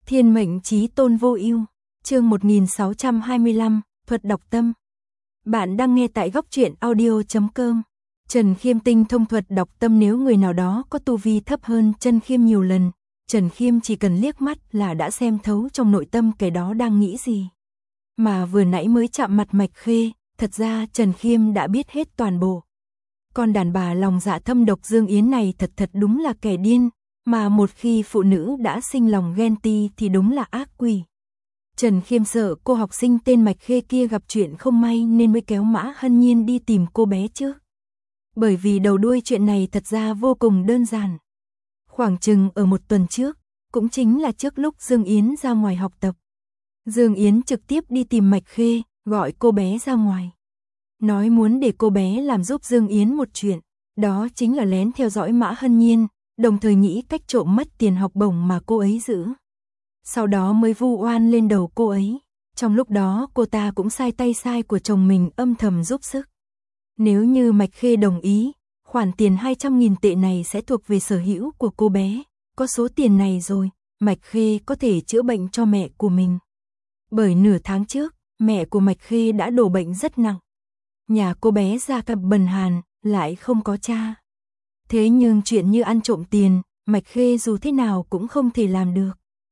Thiên mệnh chí tôn vô ưu, chương 1625, thuật đọc tâm. Bạn đang nghe tại góc truyện audio.com. Trần Khiêm tinh thông thuật đọc tâm, nếu người nào đó có tu vi thấp hơn Trần Khiêm nhiều lần, Trần Khiêm chỉ cần liếc mắt là đã xem thấu trong nội tâm kẻ đó đang nghĩ gì. Mà vừa nãy mới chạm mặt Mạch Khê, thật ra Trần Khiêm đã biết hết toàn bộ. Con đàn bà lòng dạ thâm độc Dương Yến này thật đúng là kẻ điên, mà một khi phụ nữ đã sinh lòng ghen ti thì đúng là ác quỷ. Trần Khiêm sợ cô học sinh tên Mạch Khê kia gặp chuyện không may nên mới kéo Mã Hân Nhiên đi tìm cô bé trước. Bởi vì đầu đuôi chuyện này thật ra vô cùng đơn giản. Khoảng chừng ở một tuần trước, cũng chính là trước lúc Dương Yến ra ngoài học tập, Dương Yến trực tiếp đi tìm Mạch Khê, gọi cô bé ra ngoài. Nói muốn để cô bé làm giúp Dương Yến một chuyện, đó chính là lén theo dõi Mã Hân Nhiên, đồng thời nghĩ cách trộm mất tiền học bổng mà cô ấy giữ. Sau đó mới vu oan lên đầu cô ấy. Trong lúc đó cô ta cũng sai tay sai của chồng mình âm thầm giúp sức. Nếu như Mạch Khê đồng ý, khoản tiền 200.000 tệ này sẽ thuộc về sở hữu của cô bé. Có số tiền này rồi, Mạch Khê có thể chữa bệnh cho mẹ của mình. Bởi nửa tháng trước, mẹ của Mạch Khê đã đổ bệnh rất nặng. Nhà cô bé gia cặp bần hàn, lại không có cha. Thế nhưng chuyện như ăn trộm tiền, Mạch Khê dù thế nào cũng không thể làm được.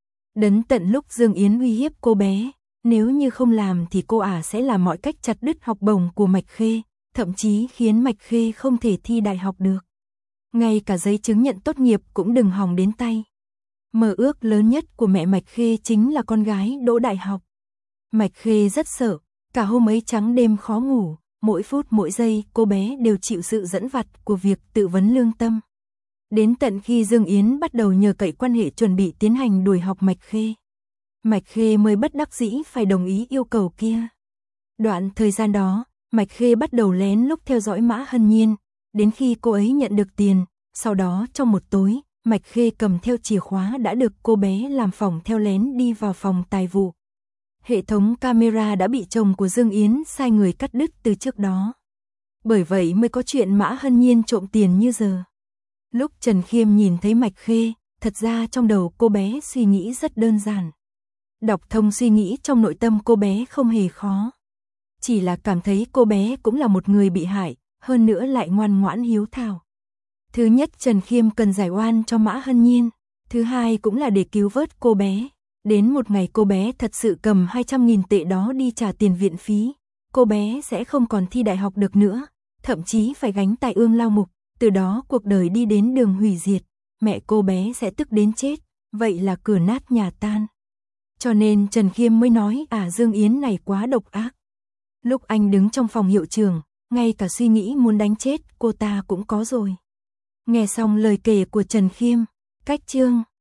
Đến tận lúc Dương Yến uy hiếp cô bé, nếu như không làm thì cô sẽ làm mọi cách chặt đứt học bổng của Mạch Khê, thậm chí khiến Mạch Khê không thể thi đại học được. Ngay cả giấy chứng nhận tốt nghiệp cũng đừng hòng đến tay. Mơ ước lớn nhất của mẹ Mạch Khê chính là con gái đỗ đại học. Mạch Khê rất sợ, cả hôm ấy trắng đêm khó ngủ. Mỗi phút mỗi giây cô bé đều chịu sự dẫn vặt của việc tự vấn lương tâm. Đến tận khi Dương Yến bắt đầu nhờ cậy quan hệ chuẩn bị tiến hành đuổi học Mạch Khê, Mạch Khê mới bất đắc dĩ phải đồng ý yêu cầu kia. Đoạn thời gian đó, Mạch Khê bắt đầu lén lút theo dõi Mã Hân Nhiên, đến khi cô ấy nhận được tiền. Sau đó trong một tối, Mạch Khê cầm theo chìa khóa đã được cô bé làm phỏng theo lén đi vào phòng tài vụ. Hệ thống camera đã bị chồng của Dương Yến sai người cắt đứt từ trước đó. Bởi vậy mới có chuyện Mã Hân Nhiên trộm tiền như giờ. Lúc Trần Khiêm nhìn thấy Mạch Khê, thật ra trong đầu cô bé suy nghĩ rất đơn giản. Đọc thông suy nghĩ trong nội tâm cô bé không hề khó. Chỉ là cảm thấy cô bé cũng là một người bị hại, hơn nữa lại ngoan ngoãn hiếu thảo. Thứ nhất, Trần Khiêm cần giải oan cho Mã Hân Nhiên. Thứ hai cũng là để cứu vớt cô bé. Đến một ngày cô bé thật sự cầm 200.000 tệ đó đi trả tiền viện phí, cô bé sẽ không còn thi đại học được nữa, thậm chí phải gánh tai ương lao mục, từ đó cuộc đời đi đến đường hủy diệt, mẹ cô bé sẽ tức đến chết, vậy là cửa nát nhà tan. Cho nên Trần Khiêm mới nói Dương Yến này quá độc ác. Lúc anh đứng trong phòng hiệu trưởng, ngay cả suy nghĩ muốn đánh chết cô ta cũng có rồi. Nghe xong lời kể của Trần Khiêm, cách chương